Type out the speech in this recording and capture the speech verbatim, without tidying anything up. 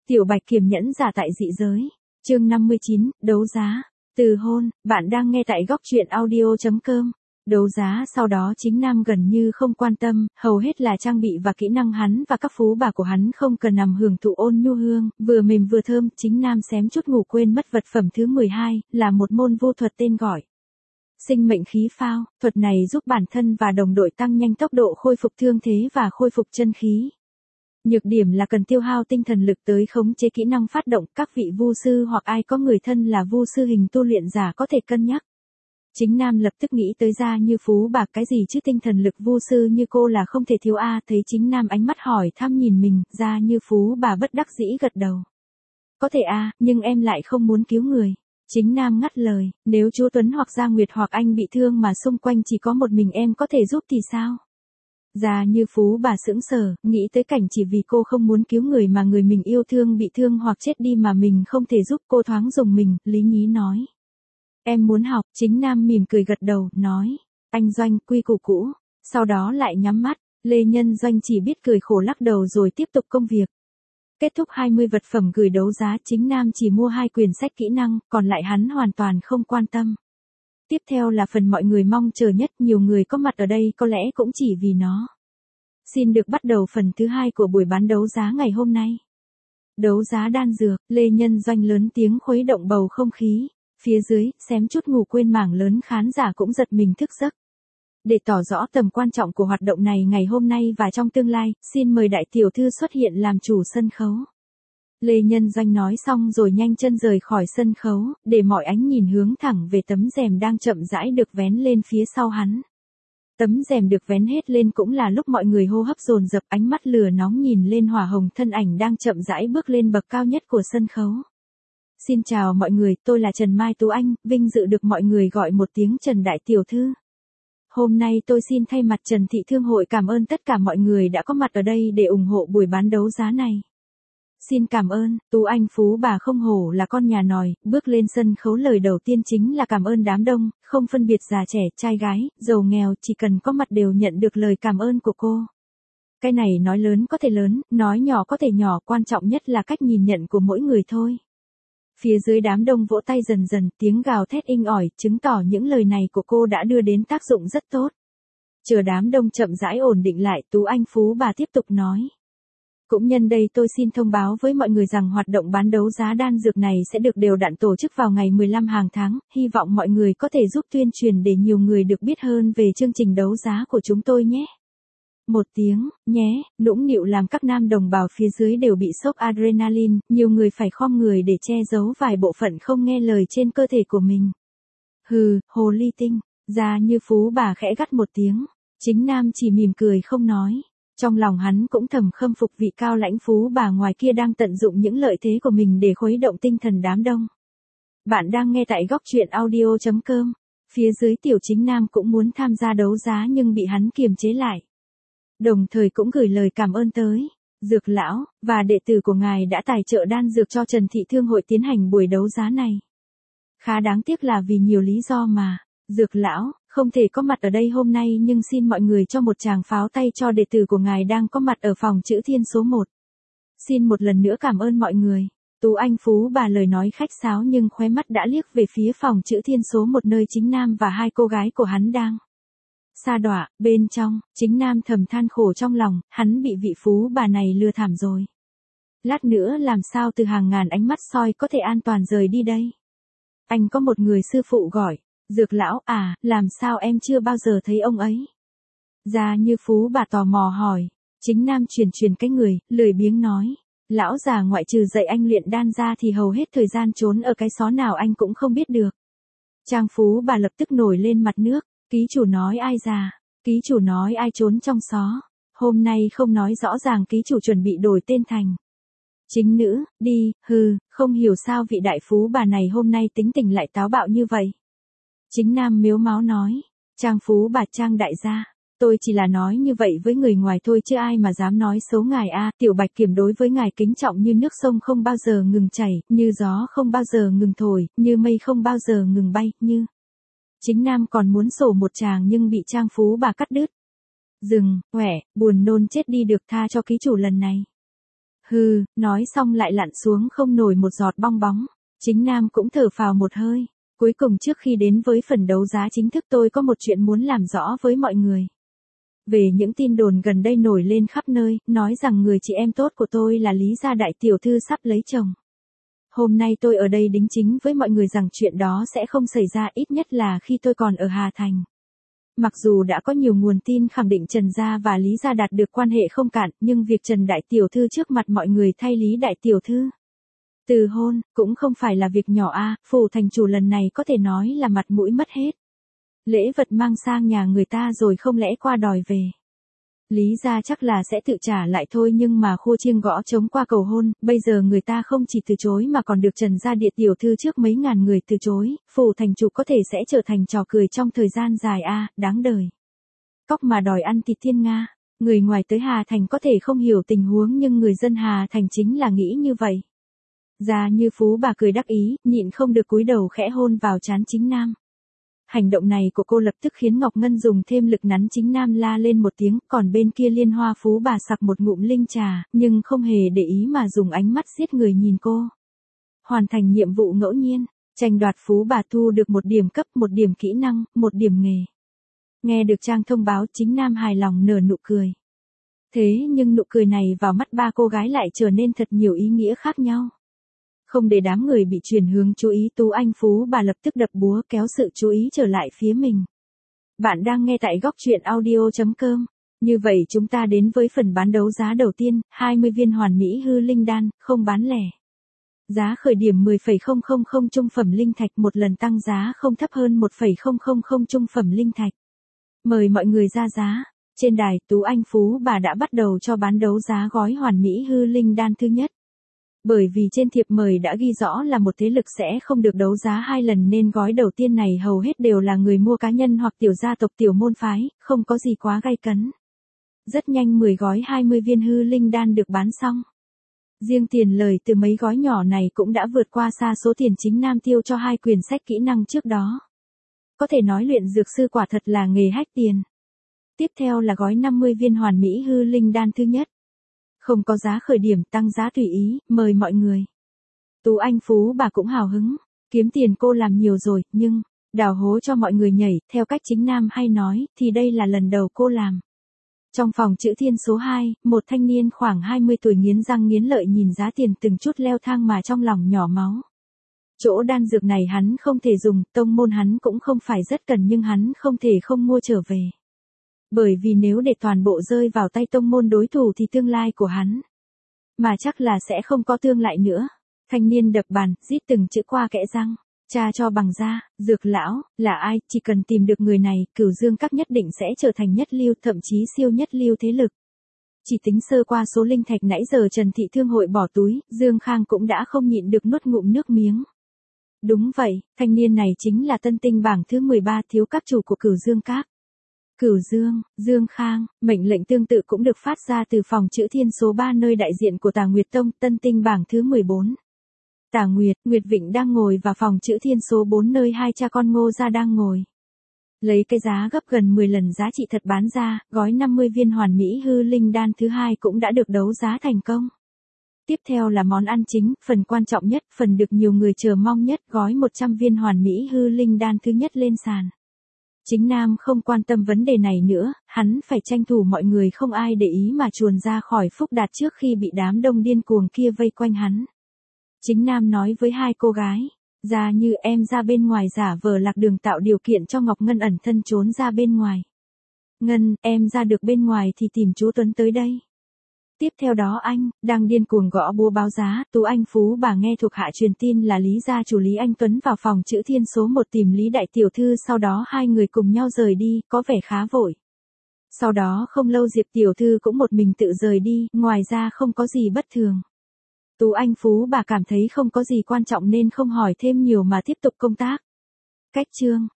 Tiểu Bạch Kiểm nhẫn giả tại dị giới. Chương năm mươi chín, đấu giá. Từ hôn, bạn đang nghe tại góc truyện audio chấm com. Đấu giá sau đó chính nam gần như không quan tâm, hầu hết là trang bị và kỹ năng hắn và các phú bà của hắn không cần nằm hưởng thụ ôn nhu hương, vừa mềm vừa thơm, chính nam xém chút ngủ quên mất vật phẩm thứ mười hai, là một môn vô thuật tên gọi sinh mệnh khí phao. Thuật này giúp bản thân và đồng đội tăng nhanh tốc độ khôi phục thương thế và khôi phục chân khí. Nhược điểm là cần tiêu hao tinh thần lực tới khống chế kỹ năng phát động, các vị vu sư hoặc ai có người thân là vu sư hình tu luyện giả có thể cân nhắc. Chính nam lập tức nghĩ tới Gia Như Phú bà, cái gì chứ tinh thần lực vu sư như cô là không thể thiếu a. Thấy chính nam ánh mắt hỏi thăm nhìn mình, Gia Như Phú bà bất đắc dĩ gật đầu. Có thể a, nhưng em lại không muốn cứu người. Chính nam ngắt lời, nếu chú Tuấn hoặc Gia Nguyệt hoặc anh bị thương mà xung quanh chỉ có một mình em có thể giúp thì sao? Gia Như Phú bà sững sờ, nghĩ tới cảnh chỉ vì cô không muốn cứu người mà người mình yêu thương bị thương hoặc chết đi mà mình không thể giúp, cô thoáng dùng mình, lý nhí nói. Em muốn học. Chính nam mỉm cười gật đầu, nói. Anh Doanh, quy củ cũ. Sau đó lại nhắm mắt. Lê Nhân Doanh chỉ biết cười khổ lắc đầu rồi tiếp tục công việc. Kết thúc hai mươi vật phẩm gửi đấu giá, chính nam chỉ mua hai quyển sách kỹ năng, còn lại hắn hoàn toàn không quan tâm. Tiếp theo là phần mọi người mong chờ nhất, nhiều người có mặt ở đây có lẽ cũng chỉ vì nó. Xin được bắt đầu phần thứ hai của buổi bán đấu giá ngày hôm nay. Đấu giá đan dược. Lê Nhân Doanh lớn tiếng khuấy động bầu không khí. Phía dưới, xém chút ngủ quên mảng lớn khán giả cũng giật mình thức giấc. Để tỏ rõ tầm quan trọng của hoạt động này ngày hôm nay và trong tương lai, xin mời đại tiểu thư xuất hiện làm chủ sân khấu. Lê Nhân Doanh nói xong rồi nhanh chân rời khỏi sân khấu, để mọi ánh nhìn hướng thẳng về tấm rèm đang chậm rãi được vén lên phía sau hắn. Tấm rèm được vén hết lên cũng là lúc mọi người hô hấp dồn dập, ánh mắt lửa nóng nhìn lên hỏa hồng thân ảnh đang chậm rãi bước lên bậc cao nhất của sân khấu. Xin chào mọi người, tôi là Trần Mai Tú Anh, vinh dự được mọi người gọi một tiếng Trần Đại Tiểu Thư. Hôm nay tôi xin thay mặt Trần Thị Thương hội cảm ơn tất cả mọi người đã có mặt ở đây để ủng hộ buổi bán đấu giá này. Xin cảm ơn. Tú Anh Phú bà không hổ là con nhà nòi, bước lên sân khấu lời đầu tiên chính là cảm ơn đám đông, không phân biệt già trẻ, trai gái, giàu nghèo, chỉ cần có mặt đều nhận được lời cảm ơn của cô. Cái này nói lớn có thể lớn, nói nhỏ có thể nhỏ, quan trọng nhất là cách nhìn nhận của mỗi người thôi. Phía dưới đám đông vỗ tay dần dần, tiếng gào thét inh ỏi, chứng tỏ những lời này của cô đã đưa đến tác dụng rất tốt. Chờ đám đông chậm rãi ổn định lại, Tú Anh Phú bà tiếp tục nói. Cũng nhân đây tôi xin thông báo với mọi người rằng hoạt động bán đấu giá đan dược này sẽ được đều đặn tổ chức vào ngày mười lăm hàng tháng, hy vọng mọi người có thể giúp tuyên truyền để nhiều người được biết hơn về chương trình đấu giá của chúng tôi nhé. Một tiếng, nhé, nũng nịu làm các nam đồng bào phía dưới đều bị sốc adrenaline, nhiều người phải khom người để che giấu vài bộ phận không nghe lời trên cơ thể của mình. Hừ, hồ ly tinh. Gia Như Phú bà khẽ gắt một tiếng. Chính nam chỉ mỉm cười không nói. Trong lòng hắn cũng thầm khâm phục vị cao lãnh phú bà ngoài kia đang tận dụng những lợi thế của mình để khuấy động tinh thần đám đông. Bạn đang nghe tại góc truyện audio chấm com. Phía dưới tiểu chính nam cũng muốn tham gia đấu giá nhưng bị hắn kiềm chế lại. Đồng thời cũng gửi lời cảm ơn tới Dược lão và đệ tử của ngài đã tài trợ đan dược cho Trần Thị Thương hội tiến hành buổi đấu giá này. Khá đáng tiếc là vì nhiều lý do mà Dược lão không thể có mặt ở đây hôm nay, nhưng xin mọi người cho một tràng pháo tay cho đệ tử của ngài đang có mặt ở phòng chữ thiên số một. Xin một lần nữa cảm ơn mọi người. Tú Anh Phú bà lời nói khách sáo nhưng khóe mắt đã liếc về phía phòng chữ thiên số một nơi chính nam và hai cô gái của hắn đang sa đọa. Bên trong, chính nam thầm than khổ trong lòng, hắn bị vị phú bà này lừa thảm rồi. Lát nữa làm sao từ hàng ngàn ánh mắt soi có thể an toàn rời đi đây? Anh có một người sư phụ gọi. Dược lão à, làm sao em chưa bao giờ thấy ông ấy? Gia Như Phú bà tò mò hỏi. Chính nam truyền truyền cái người, lười biếng nói. Lão già ngoại trừ dạy anh luyện đan ra thì hầu hết thời gian trốn ở cái xó nào anh cũng không biết được. Trang Phú bà lập tức nổi lên mặt nước. Ký chủ nói ai già? Ký chủ nói ai trốn trong xó? Hôm nay không nói rõ ràng ký chủ chuẩn bị đổi tên thành chính nữ, đi, hừ, không hiểu sao vị đại phú bà này hôm nay tính tình lại táo bạo như vậy. Chính nam miếu máu nói. Trang Phú bà Trang đại gia. Tôi chỉ là nói như vậy với người ngoài thôi chứ ai mà dám nói xấu ngài a. Tiểu Bạch Kiểm đối với ngài kính trọng như nước sông không bao giờ ngừng chảy, như gió không bao giờ ngừng thổi, như mây không bao giờ ngừng bay, như... Chính nam còn muốn sổ một tràng nhưng bị Trang Phú bà cắt đứt. Dừng, quẻ, buồn nôn chết đi được, tha cho ký chủ lần này. Hừ, nói xong lại lặn xuống không nổi một giọt bong bóng. Chính Nam cũng thở phào một hơi. Cuối cùng trước khi đến với phần đấu giá chính thức tôi có một chuyện muốn làm rõ với mọi người. Về những tin đồn gần đây nổi lên khắp nơi, nói rằng người chị em tốt của tôi là Lý gia đại tiểu thư sắp lấy chồng. Hôm nay tôi ở đây đính chính với mọi người rằng chuyện đó sẽ không xảy ra, ít nhất là khi tôi còn ở Hà Thành. Mặc dù đã có nhiều nguồn tin khẳng định Trần Gia và Lý Gia đạt được quan hệ không cạn, nhưng việc Trần Đại Tiểu Thư trước mặt mọi người thay Lý Đại Tiểu Thư từ hôn, cũng không phải là việc nhỏ a. Phủ thành chủ lần này có thể nói là mặt mũi mất hết. Lễ vật mang sang nhà người ta rồi không lẽ qua đòi về. Lý Gia chắc là sẽ tự trả lại thôi, nhưng mà khua chiêng gõ trống qua cầu hôn, bây giờ người ta không chỉ từ chối mà còn được Trần Gia Địa Tiểu Thư trước mấy ngàn người từ chối, phủ thành chủ có thể sẽ trở thành trò cười trong thời gian dài a, đáng đời. Cóc mà đòi ăn thịt thiên nga, người ngoài tới Hà Thành có thể không hiểu tình huống nhưng người dân Hà Thành chính là nghĩ như vậy. Già như Phú bà cười đắc ý, nhịn không được cúi đầu khẽ hôn vào trán Chính Nam. Hành động này của cô lập tức khiến Ngọc Ngân dùng thêm lực nắn Chính Nam la lên một tiếng, còn bên kia Liên Hoa Phú bà sặc một ngụm linh trà, nhưng không hề để ý mà dùng ánh mắt giết người nhìn cô. Hoàn thành nhiệm vụ ngẫu nhiên, tranh đoạt Phú bà thu được một điểm cấp, một điểm kỹ năng, một điểm nghề. Nghe được trang thông báo, Chính Nam hài lòng nở nụ cười. Thế nhưng nụ cười này vào mắt ba cô gái lại trở nên thật nhiều ý nghĩa khác nhau. Không để đám người bị chuyển hướng chú ý, Tú Anh Phú bà lập tức đập búa kéo sự chú ý trở lại phía mình. Bạn đang nghe tại góc truyện audio chấm com. Như vậy chúng ta đến với phần bán đấu giá đầu tiên, hai mươi viên hoàn mỹ hư linh đan, không bán lẻ. Giá khởi điểm mười phẩy không không không trung phẩm linh thạch, một lần tăng giá không thấp hơn một phẩy không không không trung phẩm linh thạch. Mời mọi người ra giá. Trên đài, Tú Anh Phú bà đã bắt đầu cho bán đấu giá gói hoàn mỹ hư linh đan thứ nhất. Bởi vì trên thiệp mời đã ghi rõ là một thế lực sẽ không được đấu giá hai lần nên gói đầu tiên này hầu hết đều là người mua cá nhân hoặc tiểu gia tộc tiểu môn phái, không có gì quá gay cấn. Rất nhanh mười gói hai mươi viên hư linh đan được bán xong. Riêng tiền lời từ mấy gói nhỏ này cũng đã vượt qua xa số tiền Chính Nam tiêu cho hai quyển sách kỹ năng trước đó. Có thể nói luyện dược sư quả thật là nghề hách tiền. Tiếp theo là gói năm mươi viên hoàn mỹ hư linh đan thứ nhất. Không có giá khởi điểm, tăng giá tùy ý, mời mọi người. Tú Anh Phú bà cũng hào hứng, kiếm tiền cô làm nhiều rồi, nhưng, đào hố cho mọi người nhảy, theo cách Chính Nam hay nói, thì đây là lần đầu cô làm. Trong phòng chữ thiên số hai, một thanh niên khoảng hai mươi tuổi nghiến răng nghiến lợi nhìn giá tiền từng chút leo thang mà trong lòng nhỏ máu. Chỗ đan dược này hắn không thể dùng, tông môn hắn cũng không phải rất cần nhưng hắn không thể không mua trở về. Bởi vì nếu để toàn bộ rơi vào tay tông môn đối thủ thì tương lai của hắn, mà chắc là sẽ không có tương lại nữa. Thanh niên đập bàn, rít từng chữ qua kẽ răng. Cha cho bằng da, dược lão, là ai, chỉ cần tìm được người này, Cửu Dương Các nhất định sẽ trở thành nhất lưu, thậm chí siêu nhất lưu thế lực. Chỉ tính sơ qua số linh thạch nãy giờ Trần Thị Thương hội bỏ túi, Dương Khang cũng đã không nhịn được nuốt ngụm nước miếng. Đúng vậy, thanh niên này chính là tân tinh bảng thứ mười ba thiếu các chủ của Cửu Dương Các. Cửu Dương, Dương Khang, mệnh lệnh tương tự cũng được phát ra từ phòng chữ thiên số ba nơi đại diện của Tà Nguyệt Tông, tân tinh bảng thứ mười bốn. Tà Nguyệt, Nguyệt Vịnh đang ngồi và phòng chữ thiên số bốn nơi hai cha con Ngô gia đang ngồi. Lấy cái giá gấp gần mười lần giá trị thật bán ra, gói năm mươi viên hoàn mỹ hư linh đan thứ hai cũng đã được đấu giá thành công. Tiếp theo là món ăn chính, phần quan trọng nhất, phần được nhiều người chờ mong nhất, gói một trăm viên hoàn mỹ hư linh đan thứ nhất lên sàn. Chính Nam không quan tâm vấn đề này nữa, hắn phải tranh thủ mọi người không ai để ý mà chuồn ra khỏi Phúc Đạt trước khi bị đám đông điên cuồng kia vây quanh hắn. Chính Nam nói với hai cô gái, ra như em ra bên ngoài giả vờ lạc đường tạo điều kiện cho Ngọc Ngân ẩn thân trốn ra bên ngoài. Ngân, em ra được bên ngoài thì tìm chú Tuấn tới đây. Tiếp theo đó anh, đang điên cuồng gõ búa báo giá, Tú Anh Phú bà nghe thuộc hạ truyền tin là Lý gia chủ Lý Anh Tuấn vào phòng chữ thiên số một tìm Lý Đại Tiểu Thư, sau đó hai người cùng nhau rời đi, có vẻ khá vội. Sau đó không lâu Diệp Tiểu Thư cũng một mình tự rời đi, ngoài ra không có gì bất thường. Tú Anh Phú bà cảm thấy không có gì quan trọng nên không hỏi thêm nhiều mà tiếp tục công tác. Cách chương,